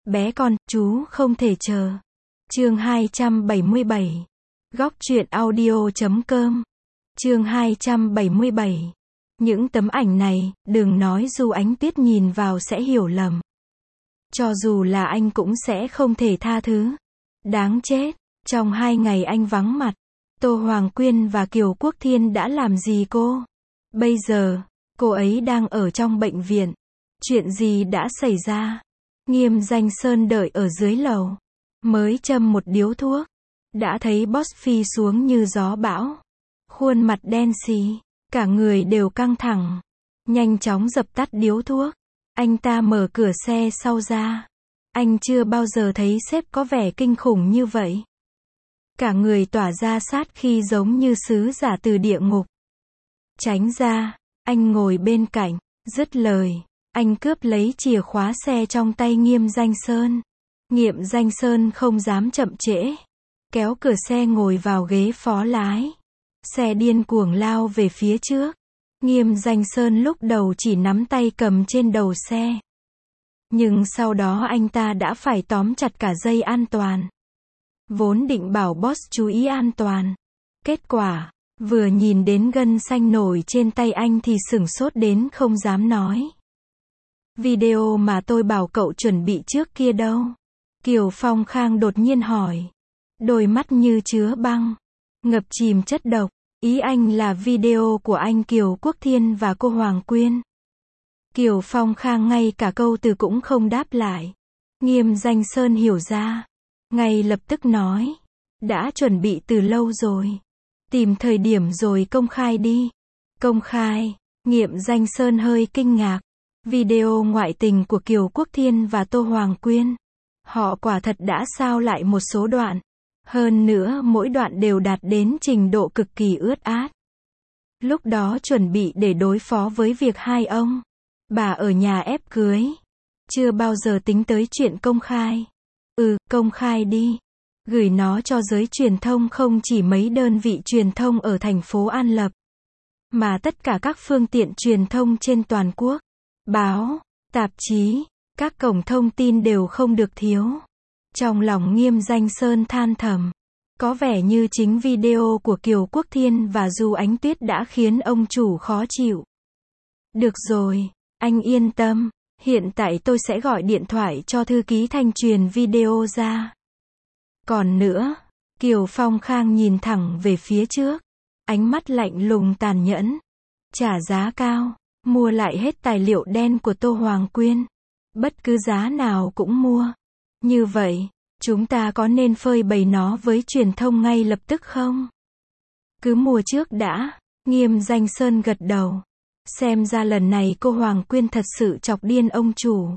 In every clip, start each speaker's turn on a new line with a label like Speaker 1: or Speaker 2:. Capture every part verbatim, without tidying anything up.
Speaker 1: Bé con, chú không thể chờ. Chương hai trăm bảy mươi bảy. Góc truyện audio chấm com. Chương hai trăm bảy mươi bảy. Những tấm ảnh này, đừng nói Du Ánh Tuyết nhìn vào sẽ hiểu lầm. Cho dù là anh cũng sẽ không thể tha thứ. Đáng chết, trong hai ngày anh vắng mặt, Tô Hoàng Quyên và Kiều Quốc Thiên đã làm gì cô? Bây giờ, cô ấy đang ở trong bệnh viện. Chuyện gì đã xảy ra? Nghiêm Danh Sơn đợi ở dưới lầu. Mới châm một điếu thuốc. Đã thấy boss phi xuống như gió bão. Khuôn mặt đen xì. Cả người đều căng thẳng. Nhanh chóng dập tắt điếu thuốc. Anh ta mở cửa xe sau ra. Anh chưa bao giờ thấy sếp có vẻ kinh khủng như vậy. Cả người tỏa ra sát khí giống như sứ giả từ địa ngục. Tránh ra, anh ngồi bên cạnh, dứt lời. Anh cướp lấy chìa khóa xe trong tay Nghiêm Danh Sơn. Nghiêm Danh Sơn không dám chậm trễ. Kéo cửa xe ngồi vào ghế phó lái. Xe điên cuồng lao về phía trước. Nghiêm Danh Sơn lúc đầu chỉ nắm tay cầm trên đầu xe. Nhưng sau đó anh ta đã phải tóm chặt cả dây an toàn. Vốn định bảo boss chú ý an toàn. Kết quả, vừa nhìn đến gân xanh nổi trên tay anh thì sửng sốt đến không dám nói. Video mà tôi bảo cậu chuẩn bị trước kia đâu? Kiều Phong Khang đột nhiên hỏi. Đôi mắt như chứa băng. Ngập chìm chất độc. Ý anh là video của anh Kiều Quốc Thiên và cô Hoàng Quyên. Kiều Phong Khang ngay cả câu từ cũng không đáp lại. Nghiêm Danh Sơn hiểu ra. Ngay lập tức nói. Đã chuẩn bị từ lâu rồi. Tìm thời điểm rồi công khai đi. Công khai. Nghiêm Danh Sơn hơi kinh ngạc. Video ngoại tình của Kiều Quốc Thiên và Tô Hoàng Quyên. Họ quả thật đã sao lại một số đoạn. Hơn nữa mỗi đoạn đều đạt đến trình độ cực kỳ ướt át. Lúc đó chuẩn bị để đối phó với việc hai ông bà ở nhà ép cưới. Chưa bao giờ tính tới chuyện công khai. Ừ, công khai đi. Gửi nó cho giới truyền thông, không chỉ mấy đơn vị truyền thông ở thành phố An Lập, mà tất cả các phương tiện truyền thông trên toàn quốc. Báo, tạp chí, các cổng thông tin đều không được thiếu. Trong lòng Nghiêm Danh Sơn than thầm. Có vẻ như chính video của Kiều Quốc Thiên và Du Ánh Tuyết đã khiến ông chủ khó chịu. Được rồi, anh yên tâm. Hiện tại tôi sẽ gọi điện thoại cho thư ký Thanh truyền video ra. Còn nữa, Kiều Phong Khang nhìn thẳng về phía trước. Ánh mắt lạnh lùng tàn nhẫn. Trả giá cao. Mua lại hết tài liệu đen của Tô Hoàng Quyên. Bất cứ giá nào cũng mua. Như vậy, chúng ta có nên phơi bày nó với truyền thông ngay lập tức không? Cứ mua trước đã. Nghiêm Danh Sơn gật đầu. Xem ra lần này cô Hoàng Quyên thật sự chọc điên ông chủ.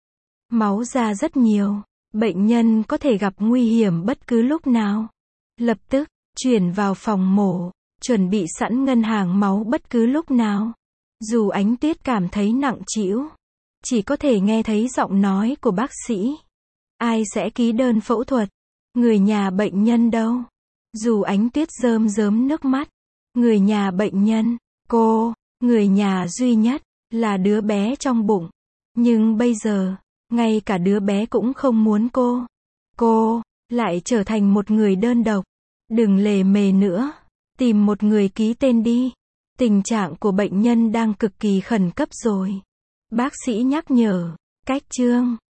Speaker 1: Máu ra rất nhiều. Bệnh nhân có thể gặp nguy hiểm bất cứ lúc nào. Lập tức, chuyển vào phòng mổ. Chuẩn bị sẵn ngân hàng máu bất cứ lúc nào. Dù Ánh Tuyết cảm thấy nặng trĩu. Chỉ có thể nghe thấy giọng nói của bác sĩ. Ai sẽ ký đơn phẫu thuật? Người nhà bệnh nhân đâu? Dù Ánh Tuyết rơm rớm nước mắt. Người nhà bệnh nhân, cô, người nhà duy nhất, là đứa bé trong bụng. Nhưng bây giờ, ngay cả đứa bé cũng không muốn cô. Cô, lại trở thành một người đơn độc. Đừng lề mề nữa. Tìm một người ký tên đi. Tình trạng của bệnh nhân đang cực kỳ khẩn cấp rồi. Bác sĩ nhắc nhở. Cách chương.